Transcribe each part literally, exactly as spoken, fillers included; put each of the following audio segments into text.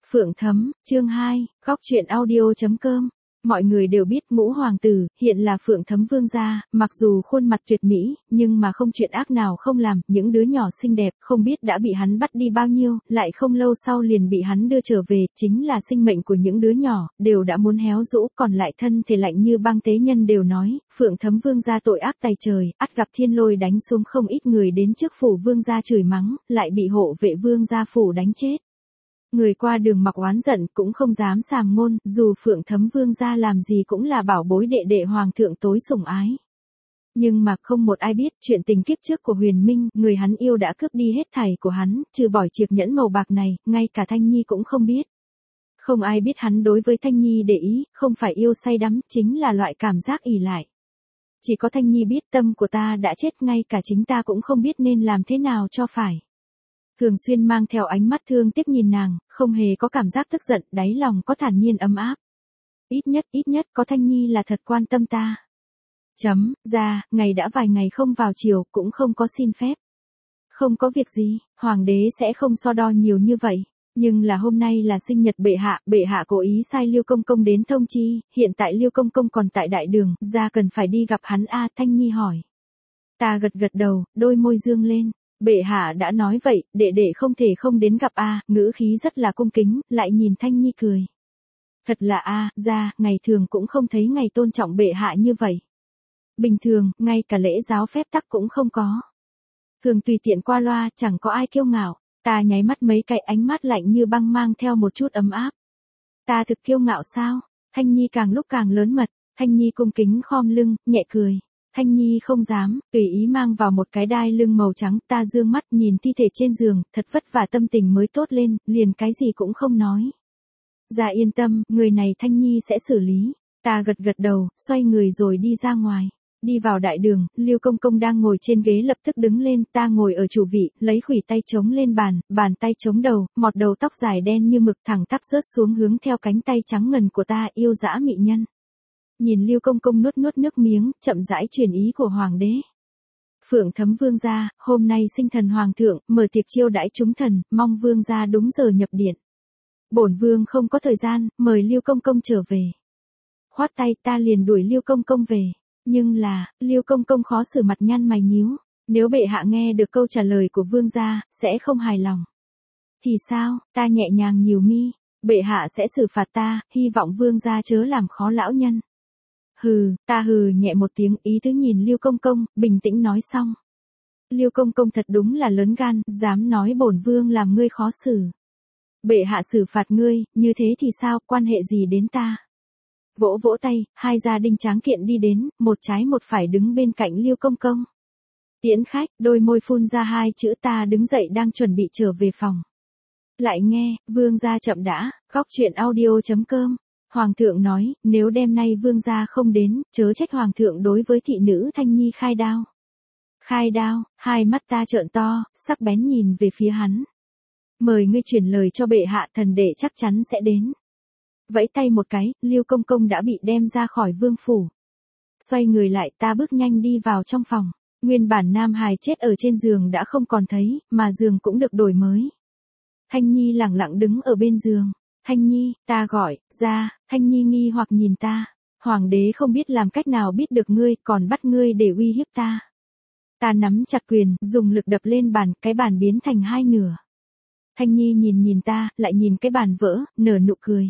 Phượng Thấm, chương hai, góc truyện audio.com. Mọi người đều biết Ngũ hoàng tử, hiện là Phượng Thấm vương gia, mặc dù khuôn mặt tuyệt mỹ, nhưng mà không chuyện ác nào không làm, những đứa nhỏ xinh đẹp, không biết đã bị hắn bắt đi bao nhiêu, lại không lâu sau liền bị hắn đưa trở về, chính là sinh mệnh của những đứa nhỏ, đều đã muốn héo rũ, còn lại thân thể lạnh như băng tế nhân đều nói, Phượng Thấm vương gia tội ác tày trời, ắt gặp thiên lôi đánh xuống không ít người đến trước phủ vương gia chửi mắng, lại bị hộ vệ vương gia phủ đánh chết. Người qua đường mặc oán giận cũng không dám sàm ngôn, dù Phượng Thấm vương gia làm gì cũng là bảo bối đệ đệ hoàng thượng tối sủng ái. Nhưng mà không một ai biết chuyện tình kiếp trước của Huyền Minh, người hắn yêu đã cướp đi hết thảy của hắn, trừ bỏ chiếc nhẫn màu bạc này, ngay cả Thanh Nhi cũng không biết. Không ai biết hắn đối với Thanh Nhi để ý, không phải yêu say đắm, chính là loại cảm giác ỷ lại. Chỉ có Thanh Nhi biết tâm của ta đã chết, ngay cả chính ta cũng không biết nên làm thế nào cho phải. Thường xuyên mang theo ánh mắt thương tiếc nhìn nàng, không hề có cảm giác tức giận, đáy lòng có thản nhiên ấm áp. Ít nhất, ít nhất có Thanh Nhi là thật quan tâm ta. Chấm, ra, ngày đã vài ngày không vào chiều, cũng không có xin phép. Không có việc gì, hoàng đế sẽ không so đo nhiều như vậy. Nhưng là hôm nay là sinh nhật bệ hạ, bệ hạ cố ý sai Liêu Công Công đến thông chi, hiện tại Liêu Công Công còn tại đại đường, ra cần phải đi gặp hắn a. Thanh Nhi hỏi. Ta gật gật đầu, đôi môi dương lên. Bệ hạ đã nói vậy, đệ đệ không thể không đến gặp a. Ngữ khí rất là cung kính, lại nhìn Thanh Nhi cười. Thật là a, ra, ngày thường cũng không thấy ngày tôn trọng bệ hạ như vậy. Bình thường, ngay cả lễ giáo phép tắc cũng không có. Thường tùy tiện qua loa, chẳng có ai kiêu ngạo. Ta nháy mắt mấy cái ánh mắt lạnh như băng mang theo một chút ấm áp. Ta thực kiêu ngạo sao? Thanh Nhi càng lúc càng lớn mật, Thanh Nhi cung kính khom lưng, nhẹ cười. Thanh Nhi không dám, tùy ý mang vào một cái đai lưng màu trắng, ta dương mắt nhìn thi thể trên giường, thật vất vả tâm tình mới tốt lên, liền cái gì cũng không nói. Dạ yên tâm, người này Thanh Nhi sẽ xử lý. Ta gật gật đầu, xoay người rồi đi ra ngoài. Đi vào đại đường, Liêu Công Công đang ngồi trên ghế lập tức đứng lên, ta ngồi ở chủ vị, lấy khuỷu tay chống lên bàn, bàn tay chống đầu, mọt đầu tóc dài đen như mực thẳng tắp rớt xuống hướng theo cánh tay trắng ngần của ta, yêu dã mị nhân. Nhìn Liêu Công Công nuốt nuốt nước miếng, chậm rãi truyền ý của hoàng đế. Phượng Thấm vương gia, hôm nay sinh thần hoàng thượng, mở tiệc chiêu đãi chúng thần, mong vương gia đúng giờ nhập điện. Bổn vương không có thời gian, mời Liêu Công Công trở về. Khoát tay ta liền đuổi Liêu Công Công về. Nhưng là, Liêu Công Công khó xử mặt nhăn mày nhíu. Nếu bệ hạ nghe được câu trả lời của vương gia, sẽ không hài lòng. Thì sao, ta nhẹ nhàng nhíu mi. Bệ hạ sẽ xử phạt ta, hy vọng vương gia chớ làm khó lão nhân. Hừ, ta hừ nhẹ một tiếng, ý tứ nhìn Liêu Công Công, bình tĩnh nói xong. Liêu Công Công thật đúng là lớn gan, dám nói bổn vương làm ngươi khó xử. Bệ hạ xử phạt ngươi, như thế thì sao, quan hệ gì đến ta? Vỗ vỗ tay, hai gia đình tráng kiện đi đến, một trái một phải đứng bên cạnh Liêu Công Công. Tiễn khách, đôi môi phun ra hai chữ ta đứng dậy đang chuẩn bị trở về phòng. Lại nghe, vương gia chậm đã, góc truyện audio.com. Hoàng thượng nói, nếu đêm nay vương gia không đến, chớ trách hoàng thượng đối với thị nữ Thanh Nhi khai đao. Khai đao, hai mắt ta trợn to, sắc bén nhìn về phía hắn. Mời ngươi truyền lời cho bệ hạ, thần đệ chắc chắn sẽ đến. Vẫy tay một cái, Liêu Công Công đã bị đem ra khỏi vương phủ. Xoay người lại, ta bước nhanh đi vào trong phòng. Nguyên bản nam hài chết ở trên giường đã không còn thấy, mà giường cũng được đổi mới. Thanh Nhi lẳng lặng đứng ở bên giường. Thanh Nhi, ta gọi, ra, Thanh Nhi nghi hoặc nhìn ta. Hoàng đế không biết làm cách nào biết được ngươi, còn bắt ngươi để uy hiếp ta. Ta nắm chặt quyền, dùng lực đập lên bàn, cái bàn biến thành hai nửa. Thanh Nhi nhìn nhìn ta, lại nhìn cái bàn vỡ, nở nụ cười.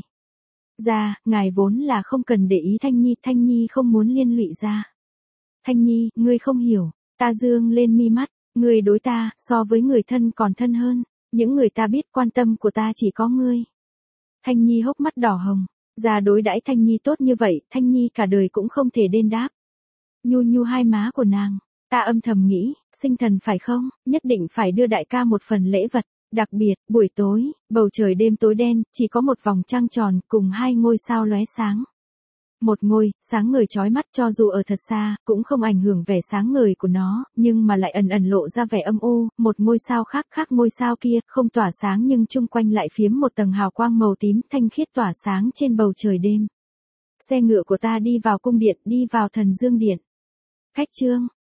Ra, ngài vốn là không cần để ý Thanh Nhi, Thanh Nhi không muốn liên lụy ra. Thanh Nhi, ngươi không hiểu, ta dương lên mi mắt, ngươi đối ta, so với người thân còn thân hơn, những người ta biết quan tâm của ta chỉ có ngươi. Thanh Nhi hốc mắt đỏ hồng, ra đối đãi Thanh Nhi tốt như vậy, Thanh Nhi cả đời cũng không thể đền đáp. Nhu nhu hai má của nàng, ta âm thầm nghĩ, sinh thần phải không, nhất định phải đưa đại ca một phần lễ vật. Đặc biệt, buổi tối, bầu trời đêm tối đen, chỉ có một vòng trăng tròn, cùng hai ngôi sao lóe sáng. Một ngôi, sáng ngời chói mắt cho dù ở thật xa, cũng không ảnh hưởng vẻ sáng ngời của nó, nhưng mà lại ẩn ẩn lộ ra vẻ âm u, một ngôi sao khác khác ngôi sao kia, không tỏa sáng nhưng chung quanh lại phiếm một tầng hào quang màu tím thanh khiết tỏa sáng trên bầu trời đêm. Xe ngựa của ta đi vào cung điện, đi vào thần dương điện. Khách trương,